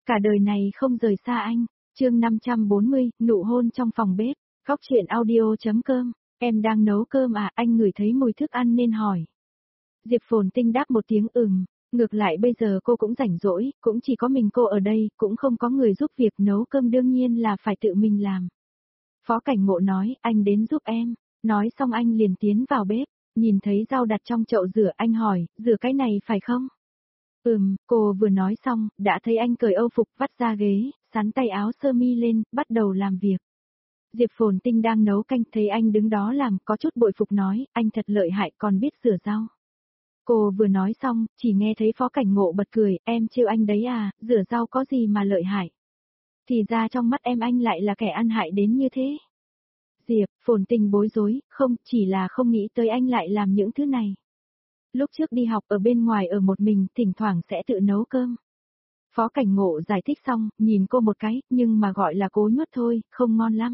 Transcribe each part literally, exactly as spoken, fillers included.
cả đời này không rời xa anh. Chương năm trăm bốn mươi, nụ hôn trong phòng bếp. Góc truyện audio.com. Em đang nấu cơm à, anh ngửi thấy mùi thức ăn nên hỏi. Diệp Phồn Tinh đáp một tiếng ừm, ngược lại bây giờ cô cũng rảnh rỗi, cũng chỉ có mình cô ở đây, cũng không có người giúp việc nấu cơm đương nhiên là phải tự mình làm. Phó Cảnh Ngộ nói, anh đến giúp em, nói xong anh liền tiến vào bếp, nhìn thấy rau đặt trong chậu rửa anh hỏi, rửa cái này phải không? Ừm, cô vừa nói xong, đã thấy anh cởi âu phục vắt ra ghế, sắn tay áo sơ mi lên, bắt đầu làm việc. Diệp Phồn Tinh đang nấu canh thấy anh đứng đó làm, có chút bội phục nói, anh thật lợi hại còn biết rửa rau. Cô vừa nói xong, chỉ nghe thấy Phó Cảnh Ngộ bật cười, em trêu anh đấy à, rửa rau có gì mà lợi hại. Thì ra trong mắt em anh lại là kẻ ăn hại đến như thế. Diệp, Phồn Tinh bối rối, không, chỉ là không nghĩ tới anh lại làm những thứ này. Lúc trước đi học ở bên ngoài ở một mình, thỉnh thoảng sẽ tự nấu cơm. Phó Cảnh Ngộ giải thích xong, nhìn cô một cái, nhưng mà gọi là cố nhốt thôi, không ngon lắm.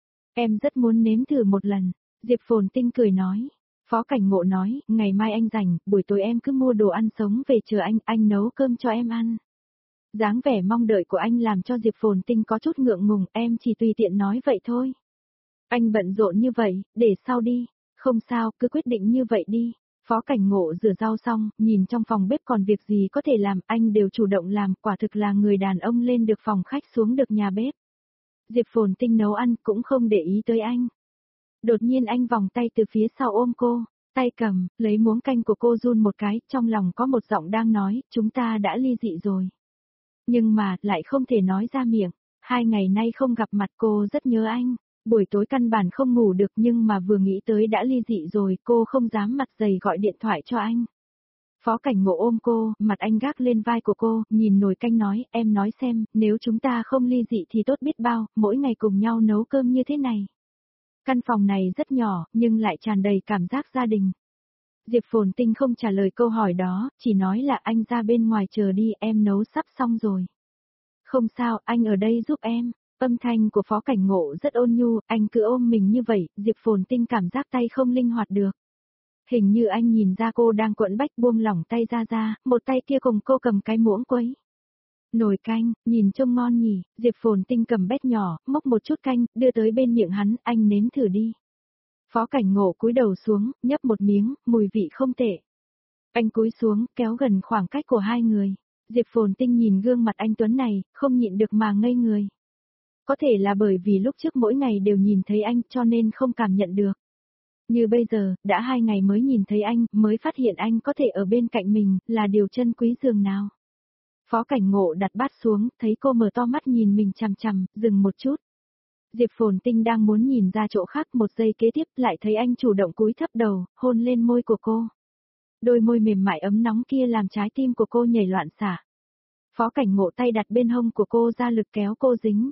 Em rất muốn nếm thử một lần. Diệp Phồn Tinh cười nói. Phó Cảnh Ngộ nói, ngày mai anh rảnh, buổi tối em cứ mua đồ ăn sống về chờ anh, anh nấu cơm cho em ăn. Dáng vẻ mong đợi của anh làm cho Diệp Phồn Tinh có chút ngượng ngùng, em chỉ tùy tiện nói vậy thôi. Anh bận rộn như vậy, để sau đi. Không sao, cứ quyết định như vậy đi. Phó Cảnh Ngộ rửa rau xong, nhìn trong phòng bếp còn việc gì có thể làm, anh đều chủ động làm, quả thực là người đàn ông lên được phòng khách xuống được nhà bếp. Diệp Phồn Tinh nấu ăn cũng không để ý tới anh. Đột nhiên anh vòng tay từ phía sau ôm cô, tay cầm, lấy muỗng canh của cô run một cái, trong lòng có một giọng đang nói, chúng ta đã ly dị rồi. Nhưng mà, lại không thể nói ra miệng, hai ngày nay không gặp mặt cô rất nhớ anh. Buổi tối căn bản không ngủ được nhưng mà vừa nghĩ tới đã ly dị rồi cô không dám mặt dày gọi điện thoại cho anh. Phó Cảnh Ngộ ôm cô, mặt anh gác lên vai của cô, nhìn nồi canh nói, em nói xem, nếu chúng ta không ly dị thì tốt biết bao, mỗi ngày cùng nhau nấu cơm như thế này. Căn phòng này rất nhỏ, nhưng lại tràn đầy cảm giác gia đình. Diệp Phồn Tinh không trả lời câu hỏi đó, chỉ nói là anh ra bên ngoài chờ đi, em nấu sắp xong rồi. Không sao, anh ở đây giúp em. Âm thanh của Phó Cảnh Ngộ rất ôn nhu, anh cứ ôm mình như vậy, Diệp Phồn Tinh cảm giác tay không linh hoạt được. Hình như anh nhìn ra cô đang quẫn bách buông lỏng tay ra ra, một tay kia cùng cô cầm cái muỗng quấy. Nồi canh, nhìn trông ngon nhỉ, Diệp Phồn Tinh cầm bét nhỏ, móc một chút canh, đưa tới bên miệng hắn, anh nếm thử đi. Phó Cảnh Ngộ cúi đầu xuống, nhấp một miếng, mùi vị không tệ. Anh cúi xuống, kéo gần khoảng cách của hai người. Diệp Phồn Tinh nhìn gương mặt anh Tuấn này, không nhịn được mà ngây người. Có thể là bởi vì lúc trước mỗi ngày đều nhìn thấy anh cho nên không cảm nhận được. Như bây giờ, đã hai ngày mới nhìn thấy anh, mới phát hiện anh có thể ở bên cạnh mình, là điều chân quý dường nào. Phó Cảnh Ngộ đặt bát xuống, thấy cô mở to mắt nhìn mình chằm chằm, dừng một chút. Diệp Phồn Tinh đang muốn nhìn ra chỗ khác một giây kế tiếp lại thấy anh chủ động cúi thấp đầu, hôn lên môi của cô. Đôi môi mềm mại ấm nóng kia làm trái tim của cô nhảy loạn xạ. Phó Cảnh Ngộ tay đặt bên hông của cô ra lực kéo cô dính.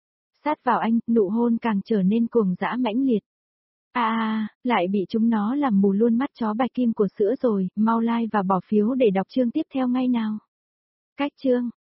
Sát vào anh, nụ hôn càng trở nên cuồng dã mãnh liệt. À à, lại bị chúng nó làm mù luôn mắt chó bạch kim của sữa rồi, mau like và bỏ phiếu để đọc chương tiếp theo ngay nào. Cách chương